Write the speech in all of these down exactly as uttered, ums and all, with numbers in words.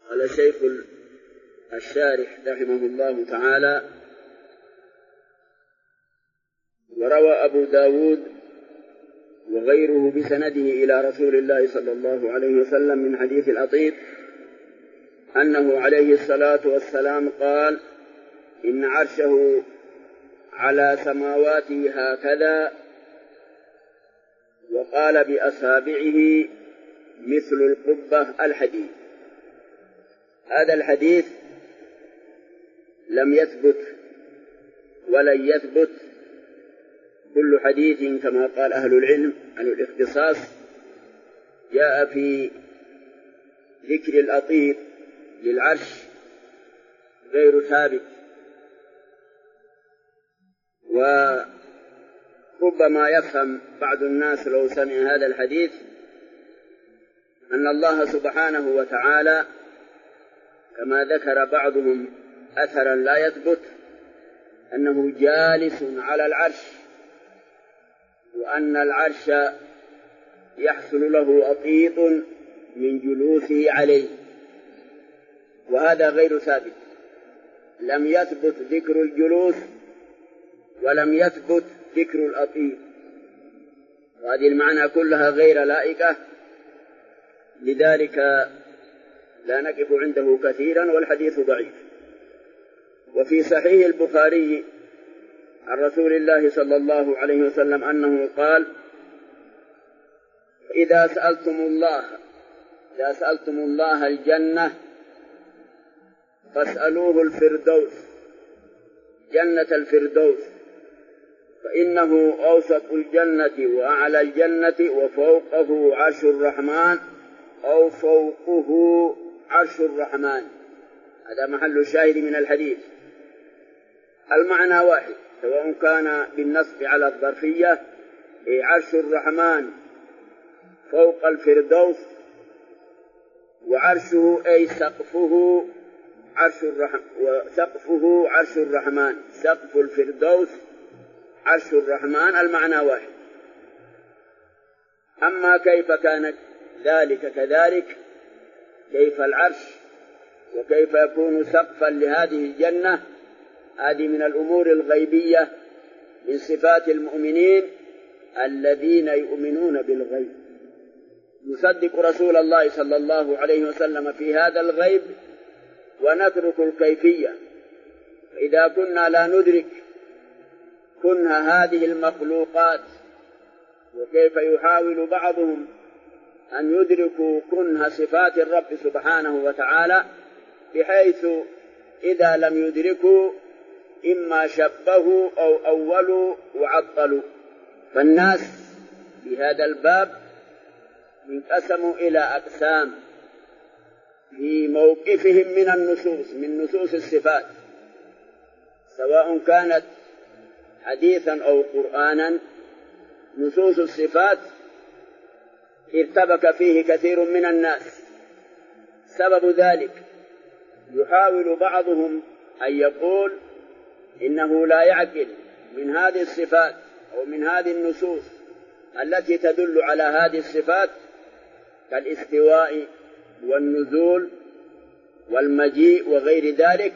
قال الشيخ الشارح رحمه الله تعالى: وروى أبو داود وغيره بسنده إلى رسول الله صلى الله عليه وسلم من حديث الأطيب أنه عليه الصلاة والسلام قال: إن عرشه على سماواته هكذا، وقال بأصابعه مثل القبة. الحديث هذا الحديث لم يثبت ولن يثبت. كل حديث كما قال أهل العلم عن الاختصاص جاء في ذكر الأطيب للعرش غير ثابت، وربما يفهم بعض الناس لو سمع هذا الحديث أن الله سبحانه وتعالى كما ذكر بعضهم أثرا لا يثبت أنه جالس على العرش، وأن العرش يحصل له أطيط من جلوسه عليه، وهذا غير ثابت. لم يثبت ذكر الجلوس ولم يثبت ذكر الأطيط، وهذه المعنى كلها غير لائقة، لذلك لا نقف عنده كثيرا والحديث ضعيف. وفي صحيح البخاري عن رسول الله صلى الله عليه وسلم أنه قال: إذا سألتم الله إذا سألتم الله الجنة فاسألوه الفردوس، جنة الفردوس، فإنه أوسط الجنة وأعلى الجنة وفوقه عرش الرحمن أو فوقه عرش الرحمن. هذا محل الشاهد من الحديث. المعنى واحد، سواء كان بالنصب على الظرفية أي عرش الرحمن فوق الفردوس، وعرشه أي سقفه عرش الرحمن، وسقفه عرش الرحمن، سقف الفردوس عرش الرحمن، المعنى واحد. أما كيف كان ذلك كذلك، كيف العرش وكيف يكون سقفا لهذه الجنة، هذه من الأمور الغيبية من صفات المؤمنين الذين يؤمنون بالغيب. نصدق رسول الله صلى الله عليه وسلم في هذا الغيب ونترك الكيفية. إذا كنا لا ندرك كنه هذه المخلوقات، وكيف يحاول بعضهم أن يدركوا كنه صفات الرب سبحانه وتعالى، بحيث إذا لم يدركوا إما شبهوا أو أولوا وعطلوا. فالناس في هذا الباب انقسموا إلى أقسام في موقفهم من النصوص، من نصوص الصفات، سواء كانت حديثا أو قرآنا. نصوص الصفات ارتبك فيه كثير من الناس. سبب ذلك يحاول بعضهم أن يقول إنه لا يعقل من هذه الصفات أو من هذه النصوص التي تدل على هذه الصفات كالاستواء والنزول والمجيء وغير ذلك،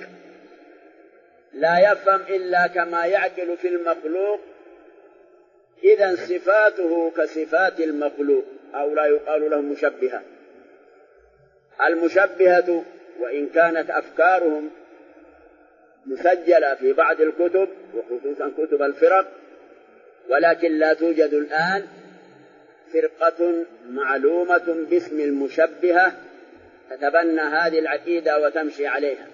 لا يفهم إلا كما يعقل في المخلوق، إذن صفاته كصفات المخلوق، أو لا يقال له مشبهة. المشبهة وإن كانت أفكارهم مسجلة في بعض الكتب وخصوصا كتب الفرق، ولكن لا توجد الآن فرقة معلومة باسم المشبهة تتبنى هذه العقيدة وتمشي عليها،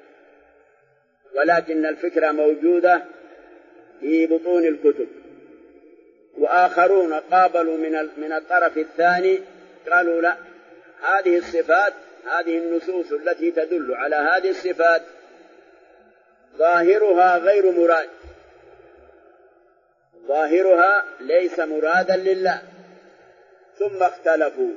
ولكن الفكرة موجودة في بطون الكتب. وآخرون قابلوا من من الطرف الثاني، قالوا لا، هذه الصفات، هذه النصوص التي تدل على هذه الصفات ظاهرها غير مراد، ظاهرها ليس مرادا لله. ثم اختلفوا،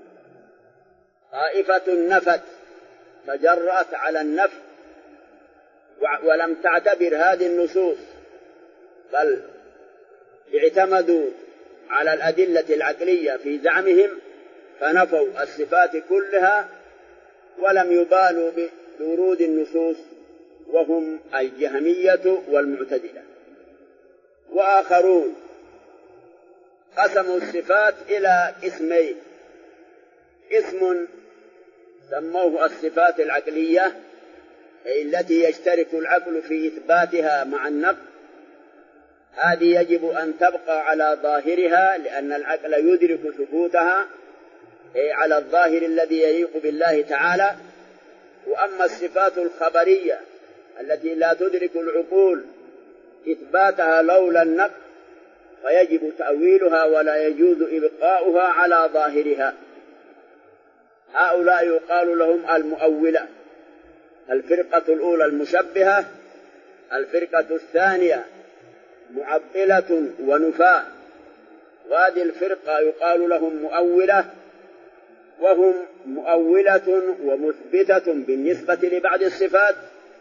طائفة نفت تجرأت على النفي ولم تعتبر هذه النصوص، بل اعتمدوا على الأدلة العقلية في زعمهم، فنفوا الصفات كلها ولم يبالوا بورود النصوص، وهم الجهمية والمعتزلة. وآخرون قسموا الصفات إلى قسمين: قسم سموه الصفات العقلية، أي التي يشترك العقل في إثباتها مع النقل، هذه يجب أن تبقى على ظاهرها لأن العقل يدرك ثبوتها، أي على الظاهر الذي يليق بالله تعالى. وأما الصفات الخبرية التي لا تدرك العقول إثباتها لولا النقل فيجب تأويلها ولا يجوز إبقاؤها على ظاهرها. هؤلاء يقال لهم المؤولة: الفرقة الأولى المشبهة، الفرقة الثانية معطلة ونفاة، وهذه الفرقة يقال لهم مؤولة، وهم مؤولة ومثبتة بالنسبة لبعض الصفات،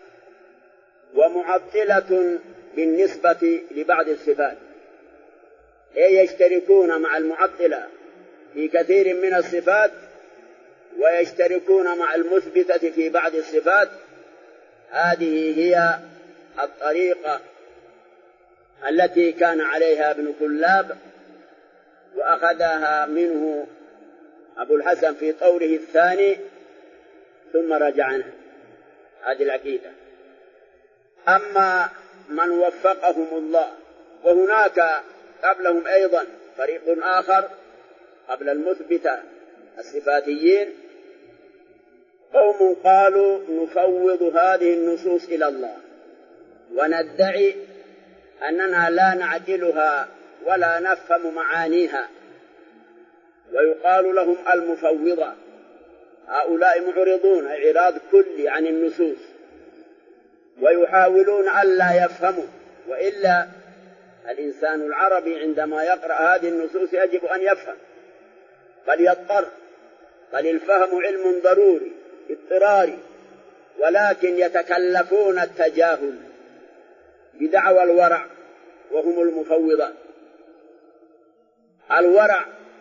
ومعطلة بالنسبة لبعض الصفات، أي يشتركون مع المعطلة في كثير من الصفات ويشتركون مع المثبتة في بعض الصفات. هذه هي الطريقة التي كان عليها ابن كلاب، وأخذها منه أبو الحسن في طوره الثاني ثم رجع عنها. هذه العقيدة. أما من وفقهم الله، وهناك قبلهم أيضا فريق آخر قبل المثبتة الصفاتيين، قوم قالوا نفوض هذه النصوص إلى الله وندعي أننا لا نعقلها ولا نفهم معانيها، ويقال لهم المفوضة. هؤلاء معرضون إعراض كلي عن النصوص ويحاولون ألا يفهموا، وإلا الإنسان العربي عندما يقرأ هذه النصوص يجب أن يفهم، بل يضطر، بل الفهم علم ضروري اضطراري، ولكن يتكلفون التجاهل بدعوى الورع، وهم المفوضة. الورع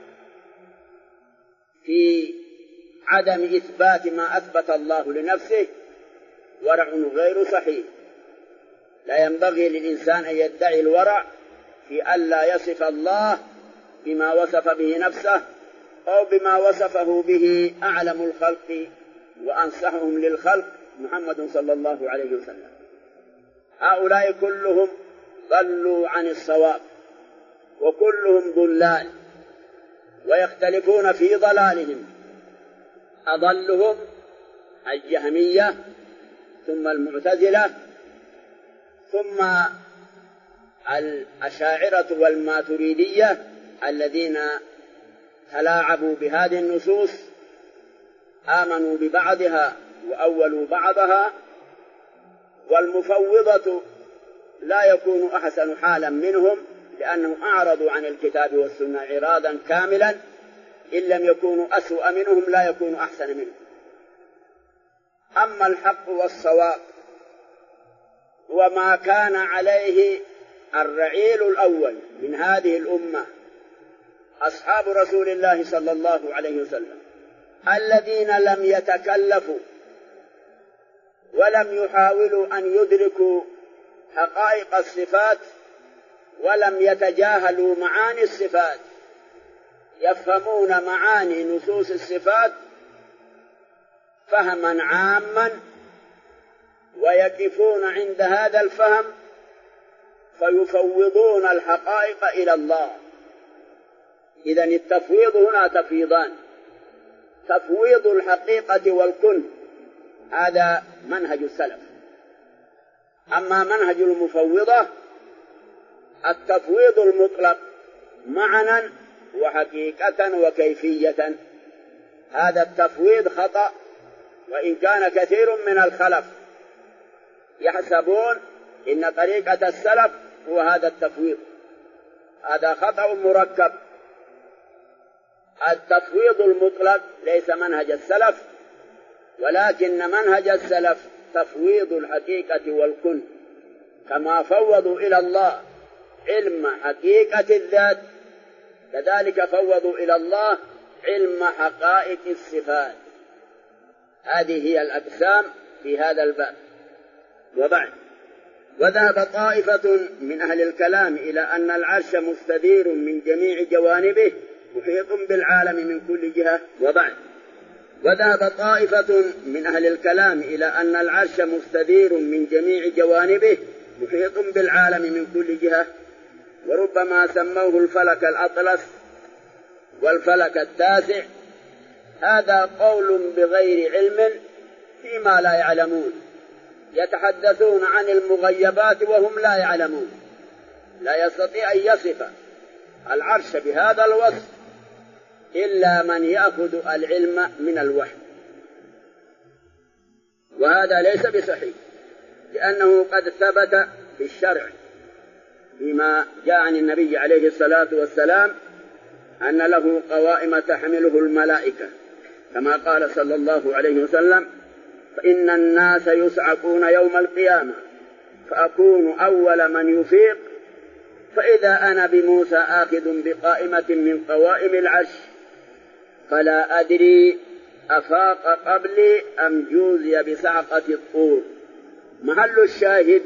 في عدم إثبات ما أثبت الله لنفسه ورع غير صحيح. لا ينبغي للإنسان أن يدعي الورع في ألا يصف الله بما وصف به نفسه أو بما وصفه به أعلم الخلق وأنصحهم للخلق محمد صلى الله عليه وسلم. هؤلاء كلهم ضلوا عن الصواب وكلهم ضلال ويختلفون في ضلالهم. أضلهم الجهمية، ثم المعتزلة، ثم الأشاعرة والماتريدية الذين تلاعبوا بهذه النصوص، آمنوا ببعضها وأولوا بعضها. والمفوضة لا يكون أحسن حالا منهم، لأنهم أعرضوا عن الكتاب والسنة إعراضا كاملا. إن لم يكونوا أسوأ منهم لا يكونوا أحسن منهم. أما الحق والصواب وما كان عليه الرعيل الأول من هذه الأمة أصحاب رسول الله صلى الله عليه وسلم، الذين لم يتكلفوا ولم يحاولوا أن يدركوا حقائق الصفات ولم يتجاهلوا معاني الصفات، يفهمون معاني نصوص الصفات فهما عاما ويقفون عند هذا الفهم فيفوضون الحقائق إلى الله. إذن التفويض هنا تفويضان: تفويض الحقيقة والكن، هذا منهج السلف. أما منهج المفوضة التفويض المطلق معنى وحقيقة وكيفية. هذا التفويض خطأ، وإن كان كثير من الخلف يحسبون إن طريقة السلف هو هذا التفويض. هذا خطأ مركب. التفويض المطلق ليس منهج السلف، ولكن منهج السلف تفويض الحقيقة والكن، كما فوضوا إلى الله علم حقيقة الذات كذلك فوضوا إلى الله علم حقائق الصفات. هذه هي الأقسام في هذا الباب. وبعد، وذهب طائفة من أهل الكلام إلى أن العرش مستدير من جميع جوانبه محيط بالعالم من كل جهة. وبعد، وذهب طائفة من أهل الكلام إلى أن العرش مستدير من جميع جوانبه محيط بالعالم من كل جهة، وربما سموه الفلك الأطلس والفلك التاسع. هذا قول بغير علم فيما لا يعلمون، يتحدثون عن المغيبات وهم لا يعلمون. لا يستطيع أن يصف العرش بهذا الوصف إلا من يأخذ العلم من الوحي، وهذا ليس بصحيح، لأنه قد ثبت في الشرع فيما جاء عن النبي عليه الصلاة والسلام أن له قوائم تحمله الملائكة، كما قال صلى الله عليه وسلم: فإن الناس يصعقون يوم القيامة فأكون أول من يفيق، فإذا أنا بموسى آخذ بقائمة من قوائم العرش فلا أدري أفاق قبلي أم جوزي بصعقة الطور. محل الشاهد: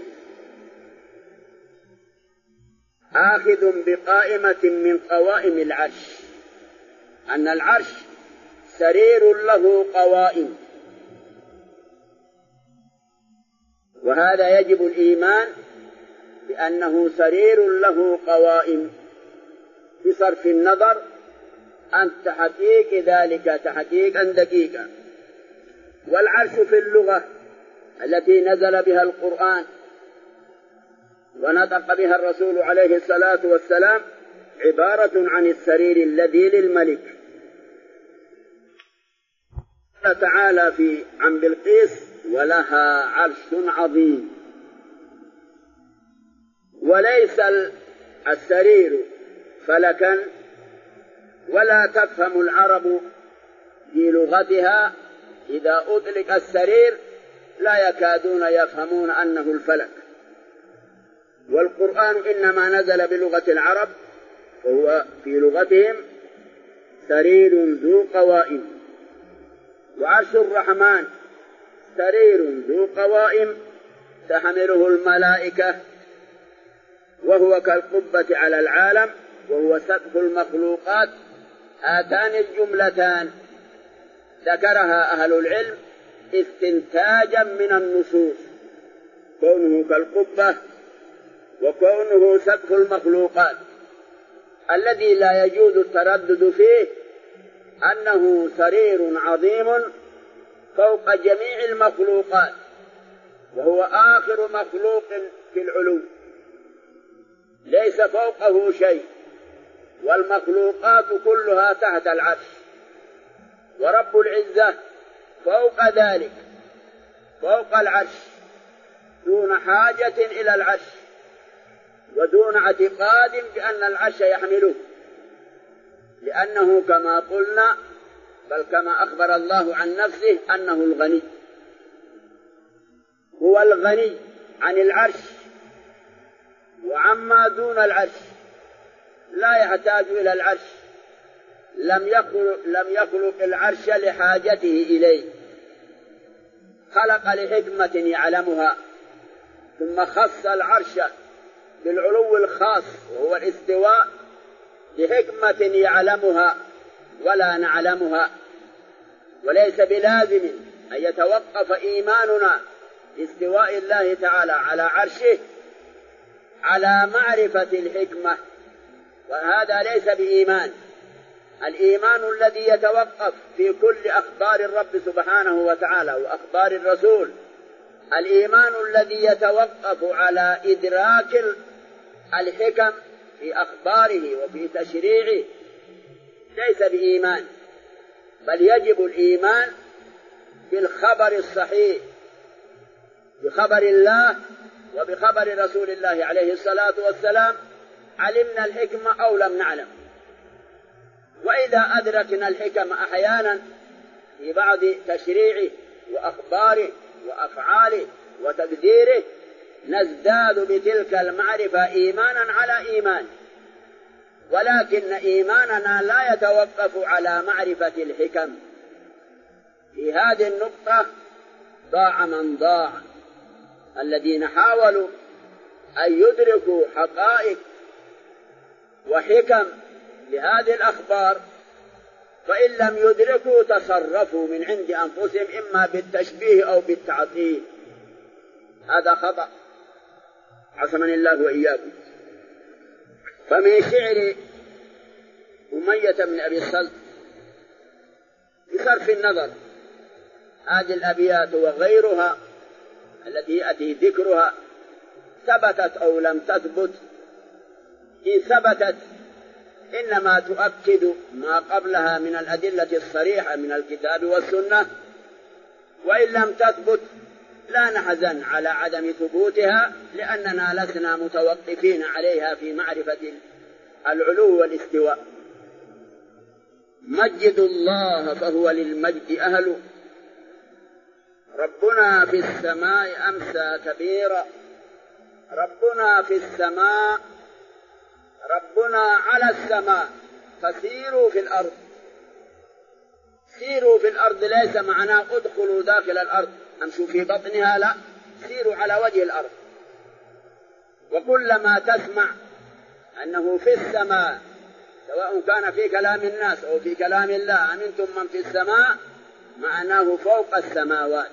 آخذ بقائمة من قوائم العرش، أن العرش سرير له قوائم، وهذا يجب الإيمان بأنه سرير له قوائم بصرف النظر عن تحقيق ذلك تحقيقا دقيقا. والعرش في اللغة التي نزل بها القرآن ونطق بها الرسول عليه الصلاة والسلام عبارة عن السرير الذي للملك. قال تعالى في عن بلقيس: ولها عرش عظيم. وليس السرير فلكا، ولا تفهم العرب في لغتها إذا أطلق السرير لا يكادون يفهمون أنه الفلك. والقرآن إنما نزل بلغة العرب، وهو في لغتهم سرير ذو قوائم. وعرش الرحمن سرير ذو قوائم تحمله الملائكة، وهو كالقبة على العالم، وهو سقف المخلوقات. هاتان الجملتان ذكرها أهل العلم استنتاجا من النصوص، كونه كالقبة وكونه سقف المخلوقات. الذي لا يجوز التردد فيه أنه سرير عظيم فوق جميع المخلوقات، وهو آخر مخلوق في العلو، ليس فوقه شيء، والمخلوقات كلها تحت العرش، ورب العزة فوق ذلك، فوق العرش، دون حاجة إلى العرش، ودون اعتقاد بأن العرش يحمله، لأنه كما قلنا بل كما أخبر الله عن نفسه أنه الغني، هو الغني عن العرش وعما دون العرش، لا يحتاج إلى العرش، لم يخلق, لم يخلق العرش لحاجته إليه، خلق لحكمة يعلمها، ثم خص العرش بالعلو الخاص وهو الاستواء لحكمة يعلمها ولا نعلمها. وليس بلازم أن يتوقف إيماننا باستواء الله تعالى على عرشه على معرفة الحكمة، وهذا ليس بإيمان. الإيمان الذي يتوقف في كل أخبار الرب سبحانه وتعالى وأخبار الرسول، الإيمان الذي يتوقف على إدراك الحكم في أخباره وفي تشريعه ليس بإيمان، بل يجب الإيمان بالخبر الصحيح، بخبر الله وبخبر رسول الله عليه الصلاة والسلام، علمنا الحكمة أو لم نعلم. وإذا أدركنا الحكم أحيانا في بعض تشريعه وأخباره وأفعاله وتقديره نزداد بتلك المعرفة إيمانا على إيمان، ولكن إيماننا لا يتوقف على معرفة الحكم في في هذه النقطة ضاع من ضاع، الذين حاولوا أن يدركوا حقائق وحكم لهذه الأخبار فإن لم يدركوا تصرفوا من عند أنفسهم إما بالتشبيه أو بالتعطيل. هذا خطأ، عصمني الله وإياكم. فمن شعر أمية بن أبي الصلت بصرف النظر هذه الأبيات وغيرها التي يأتي ذكرها ثبتت أو لم تثبت، إن ثبتت إنما تؤكد ما قبلها من الأدلة الصريحة من الكتاب والسنة، وإن لم تثبت لا نحزن على عدم ثبوتها، لأننا لسنا متوقفين عليها في معرفة العلو والاستواء. مجد الله فهو للمجد أهل، ربنا في السماء أمسى كبيرا، ربنا في السماء، ربنا على السماء، فسيروا في الأرض. سيروا في الأرض ليس معناه ادخلوا داخل الأرض امشوا في بطنها، لا، سيروا على وجه الأرض. وكلما تسمع أنه في السماء سواء كان في كلام الناس أو في كلام الله أمنتم من في السماء، معناه فوق السماوات.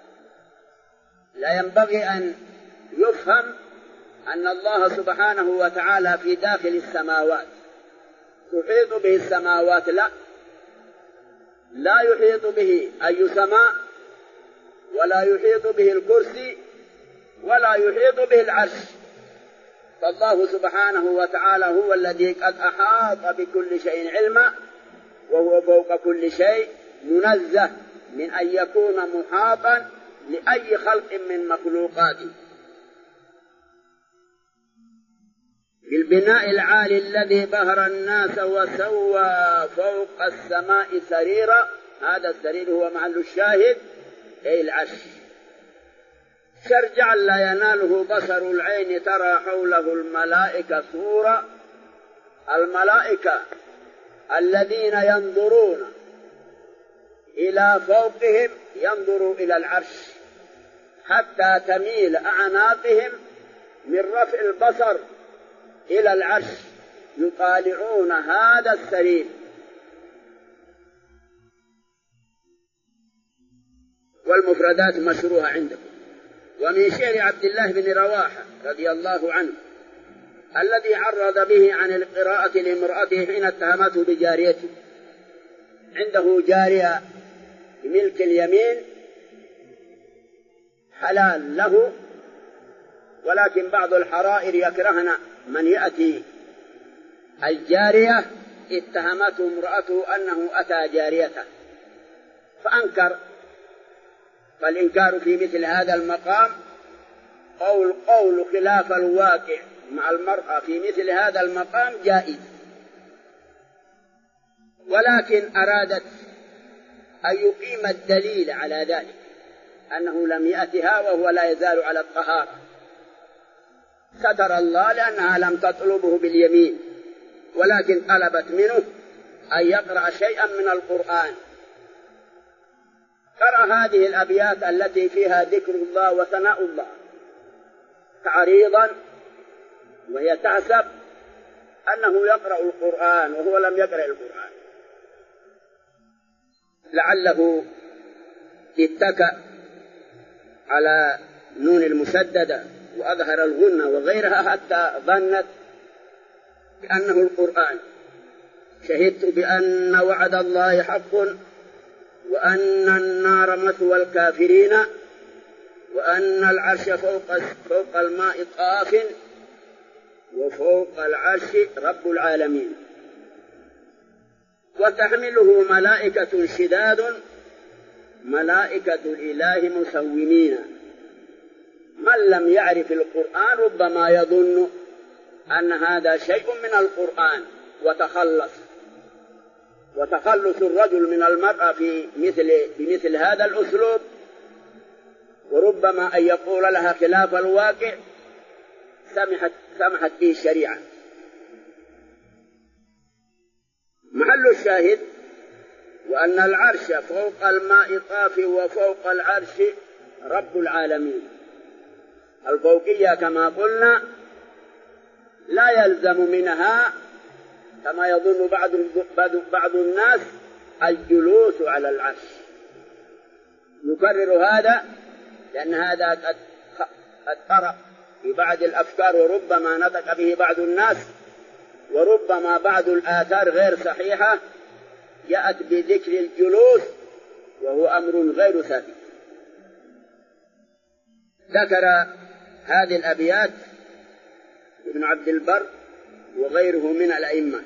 لا ينبغي أن يفهم أن الله سبحانه وتعالى في داخل السماوات تحيط به السماوات، لا، لا يحيط به أي سماء، ولا يحيط به الكرسي، ولا يحيط به العرش. فالله سبحانه وتعالى هو الذي قد أحاط بكل شيء علما، وهو فوق كل شيء، منزه من أن يكون محاطا لأي خلق من مخلوقاته. بالبناء العالي الذي بهر الناس وسوى فوق السماء سريرا، هذا السرير هو محل الشاهد أي العرش. شرجعا لا يناله بصر العين ترى حوله الملائكة سورا، الملائكة الذين ينظرون إلى فوقهم ينظروا إلى العرش حتى تميل أعناقهم من رفع البصر إلى العرش، يطالعون هذا السرير. والمفردات مشروعة عندكم. ومن شعر عبد الله بن رواحة رضي الله عنه الذي عرض به عن القراءة لامرأته حين اتهمته بجاريته. عنده جارية بملك اليمين حلال له، ولكن بعض الحرائر يكرهن من يأتي الجارية اتهمته امرأته أنه أتى جاريته فأنكر. فالإنكار في مثل هذا المقام قول قول خلاف الواقع مع المرأة في مثل هذا المقام جائز، ولكن أرادت أن يقيم الدليل على ذلك أنه لم يأتها وهو لا يزال على الطهارة. ستر الله لأنها لم تطلبه باليمين، ولكن طلبت منه أن يقرأ شيئا من القرآن. قرأ هذه الأبيات التي فيها ذكر الله وثناء الله تعريضا، وهي تحسب أنه يقرأ القرآن وهو لم يقرأ القرآن، لعله اتكأ على نون المشددة وأظهر الغنة وغيرها حتى ظنت بأنه القرآن. شهدت بأن وعد الله حق، وأن النار مثوى الكافرين، وأن العرش فوق, فوق الماء طاف، وفوق العرش رب العالمين، وتحمله ملائكة شداد ملائكة الإله مسومين. من لم يعرف القرآن ربما يظن أن هذا شيء من القرآن وتخلص وتخلص الرجل من المرأة في مثل بمثل هذا الأسلوب، وربما أن يقول لها خلاف الواقع سمحت سمحت به الشريعة. محل الشاهد وأن العرش فوق الماء طاف وفوق العرش رب العالمين. الفوقية كما قلنا لا يلزم منها كما يظن بعض بعض الناس الجلوس على العرش. نكرر هذا لأن هذا قد قد طرأ في بعض الأفكار، وربما نطق به بعض الناس، وربما بعض الآثار غير صحيحة جاءت بذكر الجلوس وهو أمر غير ثابت. ذكر هذه الأبيات ابن عبد البر وغيره من الأئمة.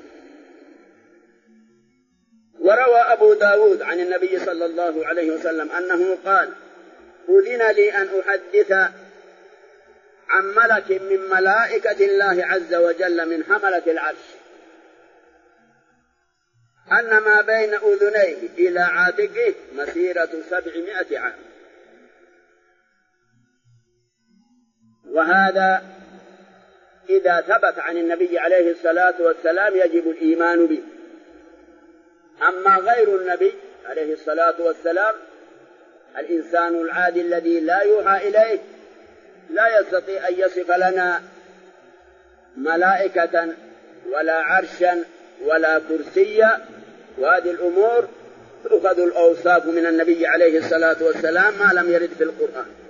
وروى أبو داود عن النبي صلى الله عليه وسلم أنه قال: أذن لي أن أحدث عن ملك من ملائكة الله عز وجل من حملة العرش أن ما بين أذنيه إلى عاتقه مسيرة سبعمائة عام. وهذا إذا ثبت عن النبي عليه الصلاة والسلام يجب الإيمان به. أما غير النبي عليه الصلاة والسلام الإنسان العادي الذي لا يوحى إليه لا يستطيع أن يصف لنا ملائكة ولا عرشا ولا كرسيا، وهذه الأمور تؤخذ الأوصاف من النبي عليه الصلاة والسلام ما لم يرد في القرآن.